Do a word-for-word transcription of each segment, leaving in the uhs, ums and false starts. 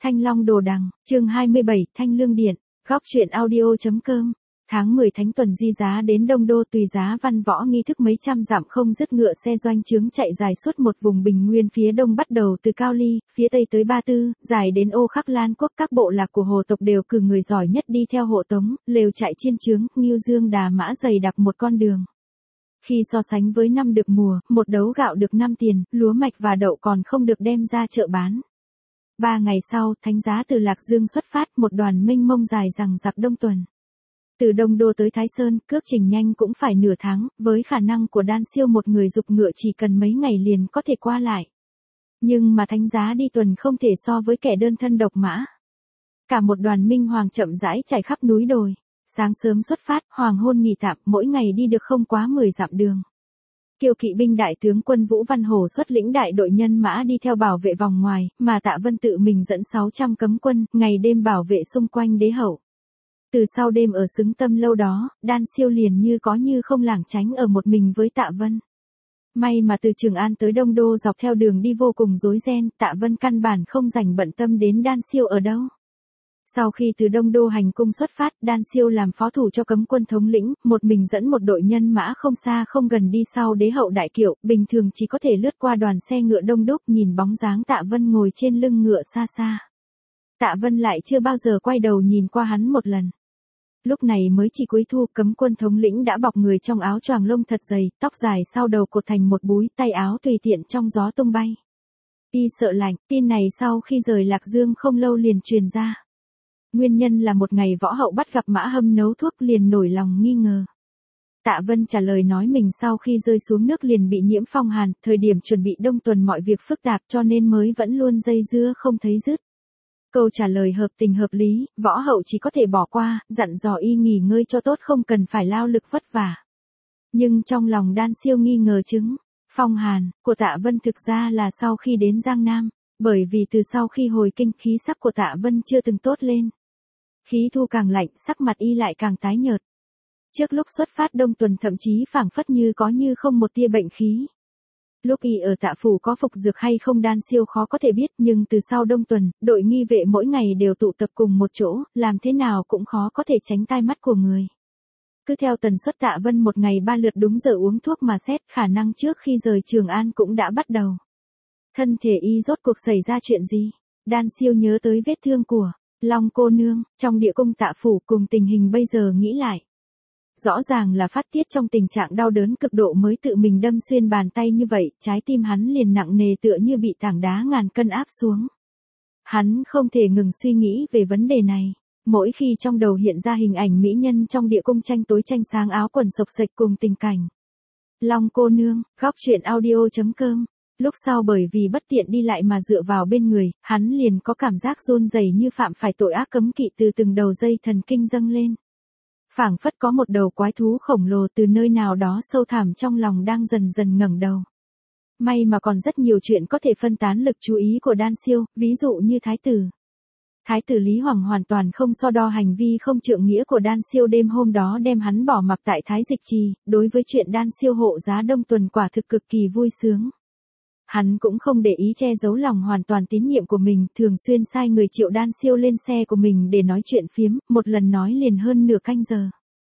Thanh Long Đồ Đằng, chương hai mươi bảy, Thanh Lương Điện, góc truyện audio.com. Tháng mười Thánh tuần di giá đến Đông Đô, tùy giá văn võ nghi thức mấy trăm dặm không dứt, ngựa xe doanh trướng chạy dài suốt một vùng bình nguyên phía đông, bắt đầu từ Cao Ly, phía tây tới Ba Tư, dài đến Ô Khắc Lan Quốc. Các bộ lạc của hồ tộc đều cử người giỏi nhất đi theo hộ tống, lều trại chiên trướng, ngưu dương đà mã dày đặc một con đường. Khi so sánh với năm được mùa, một đấu gạo được năm tiền, lúa mạch và đậu còn không được đem ra chợ bán. Ba ngày sau, thánh giá từ Lạc Dương xuất phát, một đoàn mênh mông dài rằng giặc Đông Tuần. Từ Đông Đô tới Thái Sơn, cước trình nhanh cũng phải nửa tháng, với khả năng của Đan Siêu một người giục ngựa chỉ cần mấy ngày liền có thể qua lại. Nhưng mà thánh giá đi tuần không thể so với kẻ đơn thân độc mã. Cả một đoàn minh hoàng chậm rãi chạy khắp núi đồi. Sáng sớm xuất phát, hoàng hôn nghỉ tạm, mỗi ngày đi được không quá mười dặm đường. Kiều kỵ binh đại tướng quân Vũ Văn Hổ xuất lĩnh đại đội nhân mã đi theo bảo vệ vòng ngoài, mà Tạ Vân tự mình dẫn sáu trăm cấm quân, ngày đêm bảo vệ xung quanh đế hậu. Từ sau đêm ở xứng tâm lâu đó, Đan Siêu liền như có như không lảng tránh ở một mình với Tạ Vân. May mà từ Trường An tới Đông Đô dọc theo đường đi vô cùng rối ren, Tạ Vân căn bản không rảnh bận tâm đến Đan Siêu ở đâu. Sau khi từ Đông Đô hành cung xuất phát, Đan Siêu làm phó thủ cho cấm quân thống lĩnh, một mình dẫn một đội nhân mã không xa không gần đi sau đế hậu đại kiệu, bình thường chỉ có thể lướt qua đoàn xe ngựa đông đúc, nhìn bóng dáng Tạ Vân ngồi trên lưng ngựa xa xa. Tạ Vân lại chưa bao giờ quay đầu nhìn qua hắn một lần. Lúc này mới chỉ cuối thu, cấm quân thống lĩnh đã bọc người trong áo choàng lông thật dày, tóc dài sau đầu cột thành một búi, tay áo tùy tiện trong gió tung bay. Y sợ lạnh, tin này sau khi rời Lạc Dương không lâu liền truyền ra. Nguyên nhân là một ngày võ hậu bắt gặp Mã Hâm nấu thuốc liền nổi lòng nghi ngờ. Tạ Vân trả lời nói mình sau khi rơi xuống nước liền bị nhiễm phong hàn, thời điểm chuẩn bị đông tuần mọi việc phức tạp cho nên mới vẫn luôn dây dưa không thấy dứt. Câu trả lời hợp tình hợp lý, võ hậu chỉ có thể bỏ qua, dặn dò y nghỉ ngơi cho tốt không cần phải lao lực vất vả. Nhưng trong lòng Đan Siêu nghi ngờ chứng, phong hàn của Tạ Vân thực ra là sau khi đến Giang Nam, bởi vì từ sau khi hồi kinh khí sắc của Tạ Vân chưa từng tốt lên. Khí thu càng lạnh, sắc mặt y lại càng tái nhợt. Trước lúc xuất phát đông tuần thậm chí phảng phất như có như không một tia bệnh khí. Lúc y ở Tạ phủ có phục dược hay không Đan Siêu khó có thể biết, nhưng từ sau đông tuần, đội nghi vệ mỗi ngày đều tụ tập cùng một chỗ, làm thế nào cũng khó có thể tránh tai mắt của người. Cứ theo tần suất Tạ Vân một ngày ba lượt đúng giờ uống thuốc mà xét, khả năng trước khi rời Trường An cũng đã bắt đầu. Thân thể y rốt cuộc xảy ra chuyện gì? Đan Siêu nhớ tới vết thương của Long cô nương, trong địa cung Tạ phủ cùng tình hình bây giờ nghĩ lại. Rõ ràng là phát tiết trong tình trạng đau đớn cực độ mới tự mình đâm xuyên bàn tay như vậy, trái tim hắn liền nặng nề tựa như bị tảng đá ngàn cân áp xuống. Hắn không thể ngừng suy nghĩ về vấn đề này. Mỗi khi trong đầu hiện ra hình ảnh mỹ nhân trong địa cung tranh tối tranh sáng áo quần xộc xệch cùng tình cảnh Long cô nương, góc truyện audio.com. Lúc sau bởi vì bất tiện đi lại mà dựa vào bên người, hắn liền có cảm giác run rẩy như phạm phải tội ác cấm kỵ từ từng đầu dây thần kinh dâng lên. Phảng phất có một đầu quái thú khổng lồ từ nơi nào đó sâu thẳm trong lòng đang dần dần ngẩng đầu. May mà còn rất nhiều chuyện có thể phân tán lực chú ý của Đan Siêu, ví dụ như Thái tử. Thái tử Lý Hoàng hoàn toàn không so đo hành vi không trượng nghĩa của Đan Siêu đêm hôm đó đem hắn bỏ mặc tại Thái Dịch Trì, đối với chuyện Đan Siêu hộ giá đông tuần quả thực cực kỳ vui sướng. Hắn cũng không để ý che giấu lòng hoàn toàn tín nhiệm của mình, thường xuyên sai người triệu Đan Siêu lên xe của mình để nói chuyện phiếm, một lần nói liền hơn nửa canh giờ.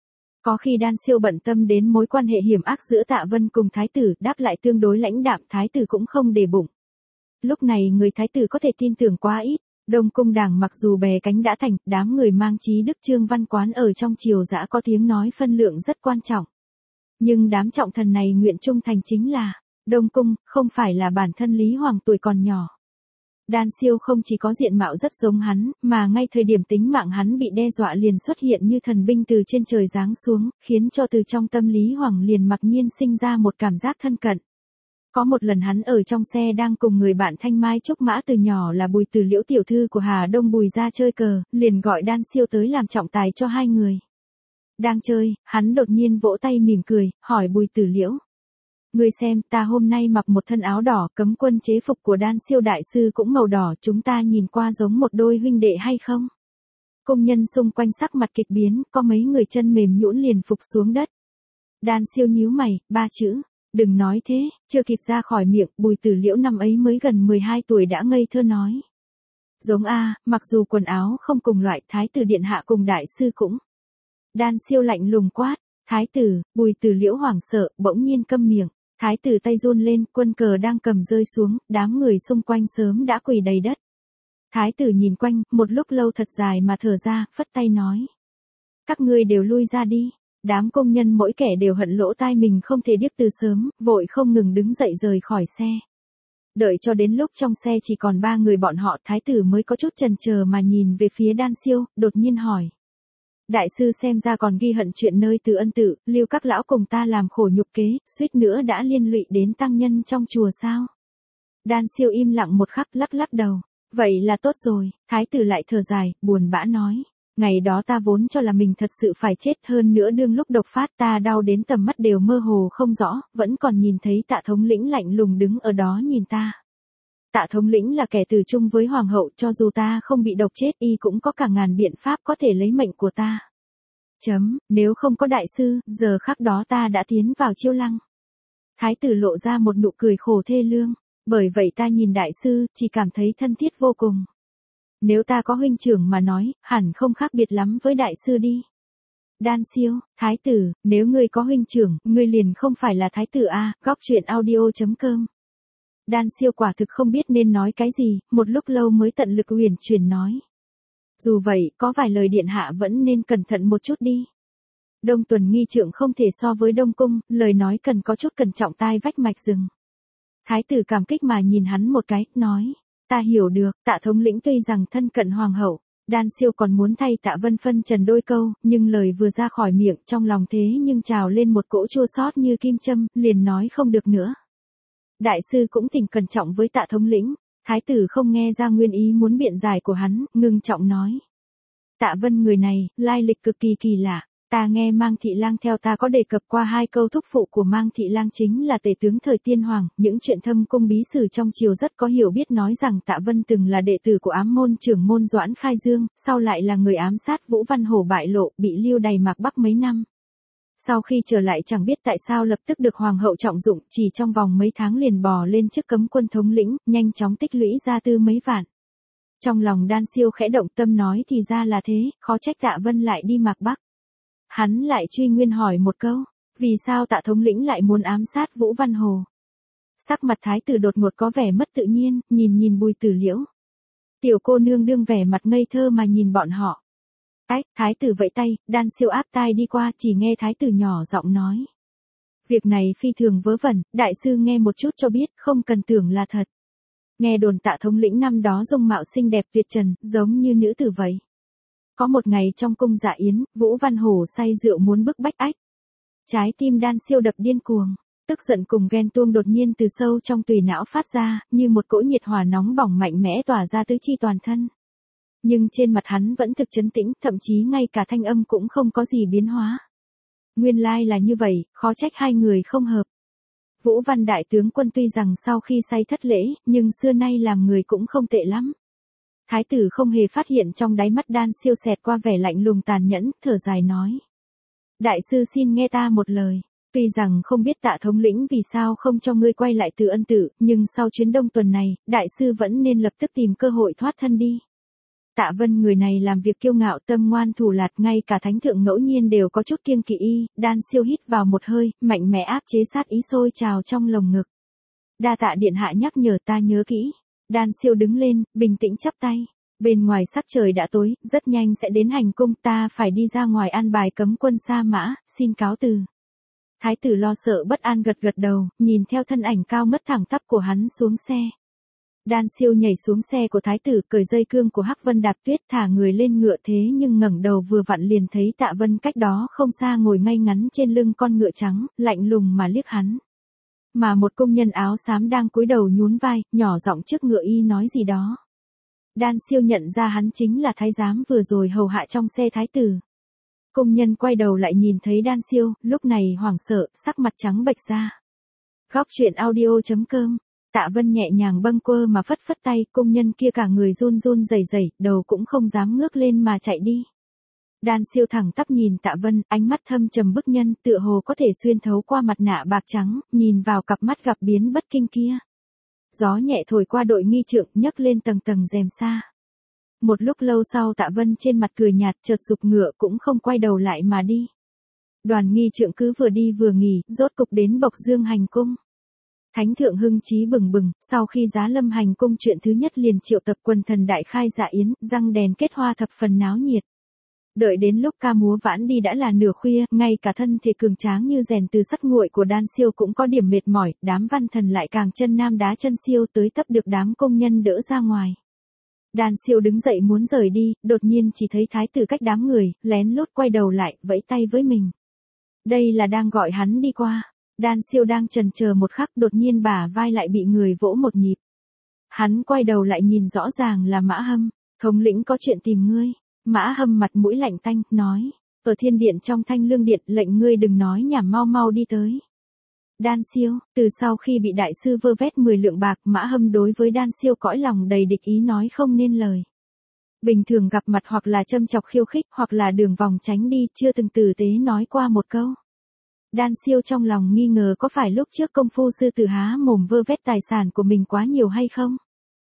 Có khi Đan Siêu bận tâm đến mối quan hệ hiểm ác giữa Tạ Vân cùng Thái tử, đáp lại tương đối lãnh đạm, Thái tử cũng không để bụng. Lúc này người Thái tử có thể tin tưởng quá ít, Đông Cung Đảng mặc dù bè cánh đã thành, đám người mang trí đức Trương Văn Quán ở trong triều dã có tiếng nói phân lượng rất quan trọng. Nhưng đám trọng thần này nguyện trung thành chính là Đông Cung, không phải là bản thân Lý Hoàng tuổi còn nhỏ. Đan Siêu không chỉ có diện mạo rất giống hắn, mà ngay thời điểm tính mạng hắn bị đe dọa liền xuất hiện như thần binh từ trên trời giáng xuống, khiến cho từ trong tâm Lý Hoàng liền mặc nhiên sinh ra một cảm giác thân cận. Có một lần hắn ở trong xe đang cùng người bạn Thanh Mai Trúc Mã từ nhỏ là Bùi Tử Liễu tiểu thư của Hà Đông Bùi ra chơi cờ, liền gọi Đan Siêu tới làm trọng tài cho hai người. Đang chơi, hắn đột nhiên vỗ tay mỉm cười, hỏi Bùi Tử Liễu. Ngươi xem, ta hôm nay mặc một thân áo đỏ, cấm quân chế phục của Đan Siêu đại sư cũng màu đỏ, chúng ta nhìn qua giống một đôi huynh đệ hay không? Công nhân xung quanh sắc mặt kịch biến, có mấy người chân mềm nhũn liền phục xuống đất. Đan Siêu nhíu mày, ba chữ, đừng nói thế, chưa kịp ra khỏi miệng, Bùi Tử Liễu năm ấy mới gần mười hai tuổi đã ngây thơ nói. Giống a, mặc dù quần áo không cùng loại, thái tử điện hạ cùng đại sư cũng. Đan Siêu lạnh lùng quát, thái tử, Bùi Tử Liễu hoảng sợ, bỗng nhiên câm miệng. Thái tử tay run lên, quân cờ đang cầm rơi xuống, đám người xung quanh sớm đã quỳ đầy đất. Thái tử nhìn quanh, một lúc lâu thật dài mà thở ra, phất tay nói. Các ngươi đều lui ra đi. Đám công nhân mỗi kẻ đều hận lỗ tai mình không thể điếc từ sớm, vội không ngừng đứng dậy rời khỏi xe. Đợi cho đến lúc trong xe chỉ còn ba người bọn họ, thái tử mới có chút chần chờ mà nhìn về phía Đan Siêu, đột nhiên hỏi. Đại sư xem ra còn ghi hận chuyện nơi Từ Ân tự, Lưu các lão cùng ta làm khổ nhục kế, suýt nữa đã liên lụy đến tăng nhân trong chùa sao? Đan Siêu im lặng một khắc, lắc lắc đầu. Vậy là tốt rồi, thái tử lại thở dài, buồn bã nói. Ngày đó ta vốn cho là mình thật sự phải chết, hơn nữa đương lúc độc phát ta đau đến tầm mắt đều mơ hồ không rõ, vẫn còn nhìn thấy Tạ thống lĩnh lạnh lùng đứng ở đó nhìn ta. Tạ thống lĩnh là kẻ từ chung với hoàng hậu, cho dù ta không bị độc chết y cũng có cả ngàn biện pháp có thể lấy mệnh của ta. Chấm, nếu không có đại sư, giờ khắc đó ta đã tiến vào chiêu lăng. Thái tử lộ ra một nụ cười khổ thê lương, bởi vậy ta nhìn đại sư, chỉ cảm thấy thân thiết vô cùng. Nếu ta có huynh trưởng mà nói, hẳn không khác biệt lắm với đại sư đi. Đan Siêu, thái tử, nếu ngươi có huynh trưởng, ngươi liền không phải là thái tử a, góc truyện audio chấm com. Đan Siêu quả thực không biết nên nói cái gì, một lúc lâu mới tận lực huyền chuyển nói. Dù vậy, có vài lời điện hạ vẫn nên cẩn thận một chút đi. Đông Tuần nghi trượng không thể so với Đông Cung, lời nói cần có chút cẩn trọng tai vách mạch rừng. Thái tử cảm kích mà nhìn hắn một cái, nói. Ta hiểu được, Tạ thống lĩnh tuy rằng thân cận hoàng hậu, Đan Siêu còn muốn thay Tạ Vân phân trần đôi câu, nhưng lời vừa ra khỏi miệng trong lòng thế nhưng trào lên một cỗ chua xót như kim châm, liền nói không được nữa. Đại sư cũng tình cẩn trọng với Tạ thống lĩnh, thái tử không nghe ra nguyên ý muốn biện giải của hắn, ngưng trọng nói. Tạ Vân người này, lai lịch cực kỳ kỳ lạ. Ta nghe Mang Thị Lang theo ta có đề cập qua hai câu thúc phụ của Mang Thị Lang chính là tể tướng thời Tiên Hoàng, những chuyện thâm cung bí sử trong triều rất có hiểu biết, nói rằng Tạ Vân từng là đệ tử của ám môn trưởng môn Doãn Khai Dương, sau lại là người ám sát Vũ Văn Hổ bại lộ, bị lưu đày Mạc Bắc mấy năm. Sau khi trở lại chẳng biết tại sao lập tức được hoàng hậu trọng dụng, chỉ trong vòng mấy tháng liền bò lên chức cấm quân thống lĩnh, nhanh chóng tích lũy gia tư mấy vạn. Trong lòng Đan Siêu khẽ động, tâm nói thì ra là thế, khó trách Tạ Vân lại đi Mạc Bắc. Hắn lại truy nguyên hỏi một câu, vì sao Tạ thống lĩnh lại muốn ám sát Vũ Văn Hồ? Sắc mặt thái tử đột ngột có vẻ mất tự nhiên, nhìn nhìn Bùi Tử Liễu. Tiểu cô nương đương vẻ mặt ngây thơ mà nhìn bọn họ. Ách, thái tử vẫy tay, Đan Siêu áp tai đi qua, chỉ nghe thái tử nhỏ giọng nói. Việc này phi thường vớ vẩn, đại sư nghe một chút cho biết, không cần tưởng là thật. Nghe đồn Tạ thống lĩnh năm đó dung mạo xinh đẹp tuyệt trần, giống như nữ tử vậy. Có một ngày trong cung dạ yến, Vũ Văn Hổ say rượu muốn bức bách ách. Trái tim Đan Siêu đập điên cuồng, tức giận cùng ghen tuông đột nhiên từ sâu trong tùy não phát ra, như một cỗ nhiệt hỏa nóng bỏng mạnh mẽ tỏa ra tứ chi toàn thân. Nhưng trên mặt hắn vẫn thực trấn tĩnh, thậm chí ngay cả thanh âm cũng không có gì biến hóa. Nguyên lai là như vậy, khó trách hai người không hợp. Vũ Văn đại tướng quân tuy rằng sau khi say thất lễ, nhưng xưa nay làm người cũng không tệ lắm. Thái tử không hề phát hiện trong đáy mắt Đan Siêu xẹt qua vẻ lạnh lùng tàn nhẫn, thở dài nói. Đại sư xin nghe ta một lời, tuy rằng không biết Tạ thống lĩnh vì sao không cho ngươi quay lại Từ Ân tự, nhưng sau chuyến Đông tuần này, đại sư vẫn nên lập tức tìm cơ hội thoát thân đi. Tạ Vân người này làm việc kiêu ngạo, tâm ngoan thủ lạt, ngay cả thánh thượng ngẫu nhiên đều có chút kiêng kỵ y. Đan Siêu hít vào một hơi, mạnh mẽ áp chế sát ý sôi trào trong lồng ngực. Đa tạ điện hạ nhắc nhở, ta nhớ kỹ. Đan Siêu đứng lên, bình tĩnh chắp tay. Bên ngoài sắc trời đã tối, rất nhanh sẽ đến hành cung, ta phải đi ra ngoài an bài cấm quân Sa Mã, xin cáo từ. Thái tử lo sợ bất an gật gật đầu, nhìn theo thân ảnh cao ngất thẳng tắp của hắn xuống xe. Đan Siêu nhảy xuống xe của thái tử, cởi dây cương của Hắc Vân Đạp Tuyết, thả người lên ngựa, thế nhưng ngẩng đầu vừa vặn liền thấy Tạ Vân cách đó không xa ngồi ngay ngắn trên lưng con ngựa trắng, lạnh lùng mà liếc hắn. Mà một công nhân áo xám đang cúi đầu nhún vai, nhỏ giọng trước ngựa y nói gì đó. Đan Siêu nhận ra hắn chính là thái giám vừa rồi hầu hạ trong xe thái tử. Công nhân quay đầu lại nhìn thấy Đan Siêu, lúc này hoảng sợ, sắc mặt trắng bệch ra. Góc truyện audio chấm com. Tạ Vân nhẹ nhàng bâng quơ mà phất phất tay, công nhân kia cả người run run rẩy rẩy, đầu cũng không dám ngước lên mà chạy đi. Đan Siêu thẳng tắp nhìn Tạ Vân, ánh mắt thâm trầm bức nhân, tựa hồ có thể xuyên thấu qua mặt nạ bạc trắng, nhìn vào cặp mắt gặp biến bất kinh kia. Gió nhẹ thổi qua đội nghi trượng, nhấc lên tầng tầng rèm sa. Một lúc lâu sau Tạ Vân trên mặt cười nhạt chợt giục ngựa cũng không quay đầu lại mà đi. Đoàn nghi trượng cứ vừa đi vừa nghỉ, rốt cục đến Bộc Dương hành cung. Thánh thượng hưng trí bừng bừng, sau khi giá lâm hành cung chuyện thứ nhất liền triệu tập quần thần đại khai dạ yến, răng đèn kết hoa thập phần náo nhiệt. Đợi đến lúc ca múa vãn đi đã là nửa khuya, ngay cả thân thể cường tráng như rèn từ sắt nguội của Đan Siêu cũng có điểm mệt mỏi, đám văn thần lại càng chân nam đá chân siêu tới tấp được đám công nhân đỡ ra ngoài. Đan Siêu đứng dậy muốn rời đi, đột nhiên chỉ thấy thái tử cách đám người, lén lút quay đầu lại, vẫy tay với mình. Đây là đang gọi hắn đi qua. Đan Siêu đang chần chờ một khắc, đột nhiên bả vai lại bị người vỗ một nhịp. Hắn quay đầu lại nhìn rõ ràng là Mã Hâm, thống lĩnh có chuyện tìm ngươi. Mã Hâm mặt mũi lạnh tanh, nói, ở thiên điện trong Thanh Lương điện, lệnh ngươi đừng nói nhảm, mau mau đi tới. Đan Siêu, từ sau khi bị đại sư vơ vét mười lượng bạc, Mã Hâm đối với Đan Siêu cõi lòng đầy địch ý nói không nên lời. Bình thường gặp mặt hoặc là châm chọc khiêu khích, hoặc là đường vòng tránh đi, chưa từng tử tế nói qua một câu. Đan Siêu trong lòng nghi ngờ có phải lúc trước công phu sư tử há mồm vơ vét tài sản của mình quá nhiều hay không?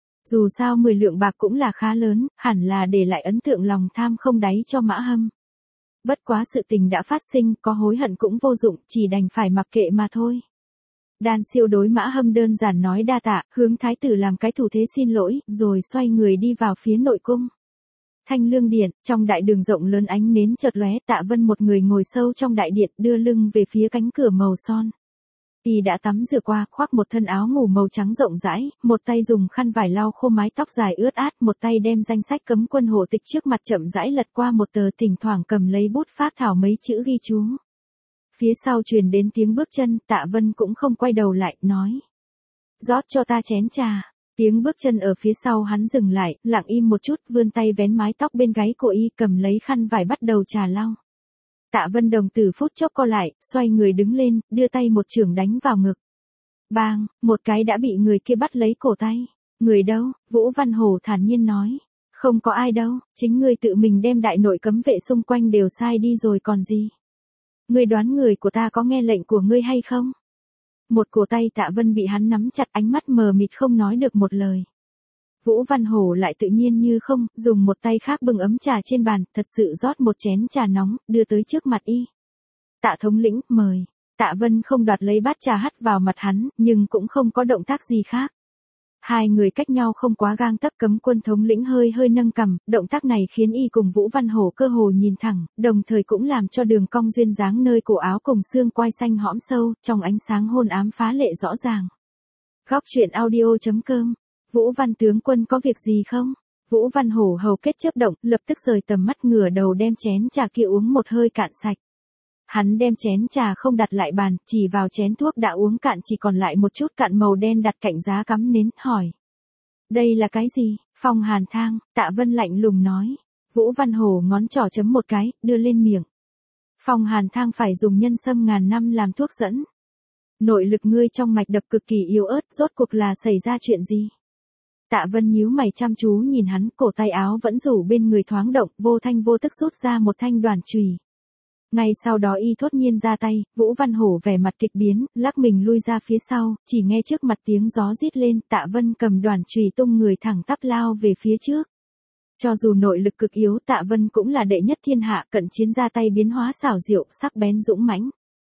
Dù sao mười lượng bạc cũng là khá lớn, hẳn là để lại ấn tượng lòng tham không đáy cho Mã Hâm. Bất quá sự tình đã phát sinh, có hối hận cũng vô dụng, chỉ đành phải mặc kệ mà thôi. Đan Siêu đối Mã Hâm đơn giản nói đa tạ, hướng thái tử làm cái thủ thế xin lỗi, rồi xoay người đi vào phía nội cung. Thanh Lương điện, trong đại đường rộng lớn ánh nến chợt lóe, Tạ Vân một người ngồi sâu trong đại điện, đưa lưng về phía cánh cửa màu son. Y đã tắm rửa qua, khoác một thân áo ngủ màu trắng rộng rãi, một tay dùng khăn vải lau khô mái tóc dài ướt át, một tay đem danh sách cấm quân hộ tịch trước mặt chậm rãi lật qua một tờ, thỉnh thoảng cầm lấy bút phác thảo mấy chữ ghi chú. Phía sau truyền đến tiếng bước chân, Tạ Vân cũng không quay đầu lại, nói: "Rót cho ta chén trà." Tiếng bước chân ở phía sau hắn dừng lại, lặng im một chút, vươn tay vén mái tóc bên gáy của y, cầm lấy khăn vải bắt đầu trà lau. Tạ Vân đồng tử phút chốc co lại, xoay người đứng lên, đưa tay một chưởng đánh vào ngực. Bang, một cái đã bị người kia bắt lấy cổ tay. "Người đâu?" Vũ Văn Hổ thản nhiên nói. "Không có ai đâu, chính ngươi tự mình đem đại nội cấm vệ xung quanh đều sai đi rồi còn gì. Ngươi đoán người của ta có nghe lệnh của ngươi hay không?" Một cổ tay Tạ Vân bị hắn nắm chặt, ánh mắt mờ mịt không nói được một lời. Vũ Văn Hổ lại tự nhiên như không, dùng một tay khác bưng ấm trà trên bàn, thật sự rót một chén trà nóng, đưa tới trước mặt y. "Tạ thống lĩnh, mời." Tạ Vân không đoạt lấy bát trà hắt vào mặt hắn, nhưng cũng không có động tác gì khác. Hai người cách nhau không quá gang tấc, cấm quân thống lĩnh hơi hơi nâng cằm, động tác này khiến y cùng Vũ Văn Hổ cơ hồ nhìn thẳng, đồng thời cũng làm cho đường cong duyên dáng nơi cổ áo cùng xương quai xanh hõm sâu, trong ánh sáng hôn ám phá lệ rõ ràng. Góc truyện audio chấm com. Vũ Văn tướng quân có việc gì không? Vũ Văn Hổ hầu kết chớp động, lập tức rời tầm mắt, ngửa đầu đem chén trà kia uống một hơi cạn sạch. Hắn đem chén trà không đặt lại bàn, chỉ vào chén thuốc đã uống cạn chỉ còn lại một chút cạn màu đen đặt cạnh giá cắm nến, hỏi: "Đây là cái gì?" "Phong hàn thang." Tạ Vân lạnh lùng nói. Vũ Văn Hổ ngón trỏ chấm một cái, đưa lên miệng. "Phong hàn thang phải dùng nhân sâm ngàn năm làm thuốc dẫn. Nội lực ngươi trong mạch đập cực kỳ yếu ớt, rốt cuộc là xảy ra chuyện gì?" Tạ Vân nhíu mày chăm chú nhìn hắn, cổ tay áo vẫn rủ bên người thoáng động, vô thanh vô tức rút ra một thanh đoản chùy. Ngay sau đó y thốt nhiên ra tay, Vũ Văn Hổ vẻ mặt kịch biến, lắc mình lui ra phía sau, chỉ nghe trước mặt tiếng gió rít lên, Tạ Vân cầm đoản chùy tung người thẳng tắp lao về phía trước. Cho dù nội lực cực yếu, Tạ Vân cũng là đệ nhất thiên hạ, cận chiến ra tay biến hóa xảo diệu, sắc bén dũng mãnh.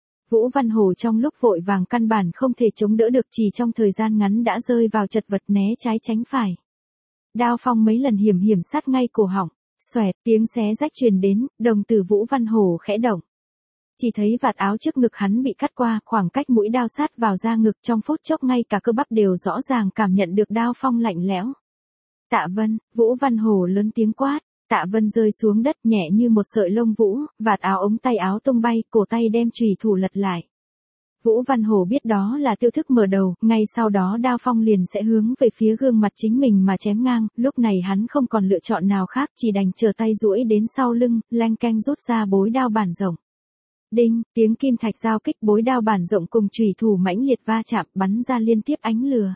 Vũ Văn Hổ trong lúc vội vàng căn bản không thể chống đỡ được, chỉ trong thời gian ngắn đã rơi vào chật vật, né trái tránh phải. Đao phong mấy lần hiểm hiểm sát ngay cổ họng. Xoẹt, tiếng xé rách truyền đến, đồng tử Vũ Văn Hổ khẽ động. Chỉ thấy vạt áo trước ngực hắn bị cắt qua, khoảng cách mũi đao sát vào da ngực, trong phút chốc ngay cả cơ bắp đều rõ ràng cảm nhận được đao phong lạnh lẽo. "Tạ Vân!" Vũ Văn Hổ lớn tiếng quát. Tạ Vân rơi xuống đất nhẹ như một sợi lông vũ, vạt áo ống tay áo tung bay, cổ tay đem chùy thủ lật lại. Vũ Văn Hổ biết đó là tiêu thức mở đầu, ngay sau đó đao phong liền sẽ hướng về phía gương mặt chính mình mà chém ngang, lúc này hắn không còn lựa chọn nào khác, chỉ đành chờ tay duỗi đến sau lưng, leng keng rút ra bối đao bản rộng. Đinh, tiếng kim thạch giao kích, bối đao bản rộng cùng chùy thủ mãnh liệt va chạm, bắn ra liên tiếp ánh lửa.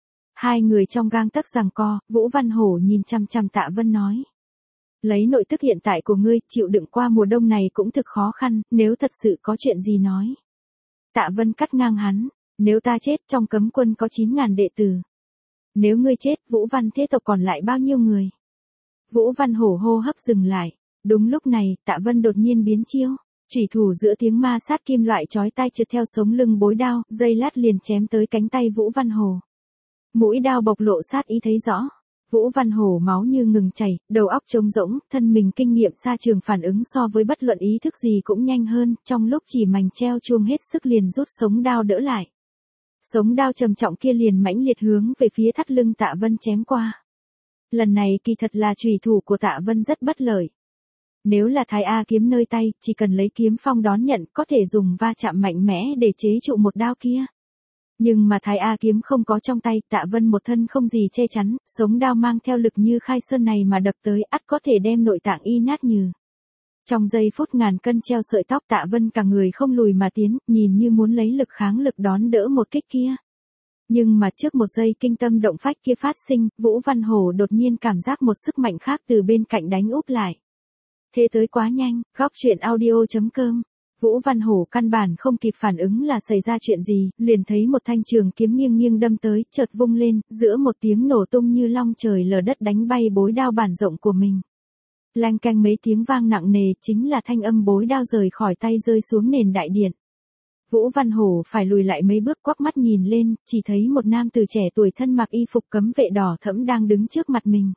Hai người trong gang tấc giằng co, Vũ Văn Hổ nhìn chằm chằm Tạ Vân nói: "Lấy nội tức hiện tại của ngươi, chịu đựng qua mùa đông này cũng thực khó khăn, nếu thật sự có chuyện gì nói." Tạ Vân cắt ngang hắn: "Nếu ta chết, trong cấm quân có chín ngàn đệ tử. Nếu ngươi chết, Vũ Văn thế tộc còn lại bao nhiêu người?" Vũ Văn Hổ hô hấp dừng lại. Đúng lúc này, Tạ Vân đột nhiên biến chiêu. Chủy thủ giữa tiếng ma sát kim loại chói tai trượt theo sống lưng bối đao, dây lát liền chém tới cánh tay Vũ Văn Hổ. Mũi đao bộc lộ sát ý thấy rõ. Vũ Văn Hổ máu như ngừng chảy, đầu óc trống rỗng, thân mình kinh nghiệm xa trường phản ứng so với bất luận ý thức gì cũng nhanh hơn, trong lúc chỉ mảnh treo chuông hết sức liền rút sống đao đỡ lại. Sống đao trầm trọng kia liền mãnh liệt hướng về phía thắt lưng Tạ Vân chém qua. Lần này kỳ thật là chủy thủ của Tạ Vân rất bất lợi. Nếu là Thái A kiếm nơi tay, chỉ cần lấy kiếm phong đón nhận, có thể dùng va chạm mạnh mẽ để chế trụ một đao kia. Nhưng mà Thái A kiếm không có trong tay, Tạ Vân một thân không gì che chắn, sống đao mang theo lực như khai sơn này mà đập tới, ắt có thể đem nội tạng y nát nhừ. Trong giây phút ngàn cân treo sợi tóc, Tạ Vân cả người không lùi mà tiến, nhìn như muốn lấy lực kháng lực đón đỡ một kích kia. Nhưng mà trước một giây kinh tâm động phách kia phát sinh, Vũ Văn Hổ đột nhiên cảm giác một sức mạnh khác từ bên cạnh đánh úp lại. Thế tới quá nhanh, góc truyện audio chấm com. Vũ Văn Hổ căn bản không kịp phản ứng là xảy ra chuyện gì, liền thấy một thanh trường kiếm nghiêng nghiêng đâm tới, chợt vung lên, giữa một tiếng nổ tung như long trời lở đất đánh bay bối đao bản rộng của mình. Lanh canh mấy tiếng vang nặng nề, chính là thanh âm bối đao rời khỏi tay rơi xuống nền đại điện. Vũ Văn Hổ phải lùi lại mấy bước, quắc mắt nhìn lên, chỉ thấy một nam tử trẻ tuổi thân mặc y phục cấm vệ đỏ thẫm đang đứng trước mặt mình.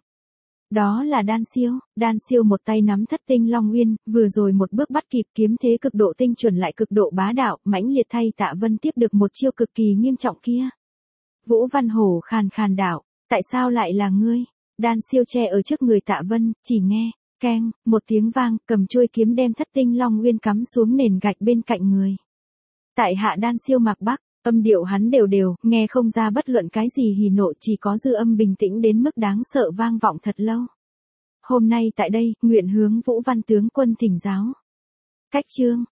Đó là Đan Siêu. Đan Siêu một tay nắm thất tinh Long Uyên, vừa rồi một bước bắt kịp, kiếm thế cực độ tinh chuẩn lại cực độ bá đạo, mãnh liệt thay Tạ Vân tiếp được một chiêu cực kỳ nghiêm trọng kia. Vũ Văn Hổ khàn khàn đạo, tại sao lại là ngươi? Đan Siêu che ở trước người Tạ Vân, chỉ nghe, keng, một tiếng vang, cầm chuôi kiếm đem thất tinh Long Uyên cắm xuống nền gạch bên cạnh người. Tại hạ Đan Siêu Mạc Bắc. Âm điệu hắn đều đều, nghe không ra bất luận cái gì hỉ nộ, chỉ có dư âm bình tĩnh đến mức đáng sợ vang vọng thật lâu. Hôm nay tại đây, nguyện hướng Vũ Văn tướng quân thỉnh giáo. Cách chương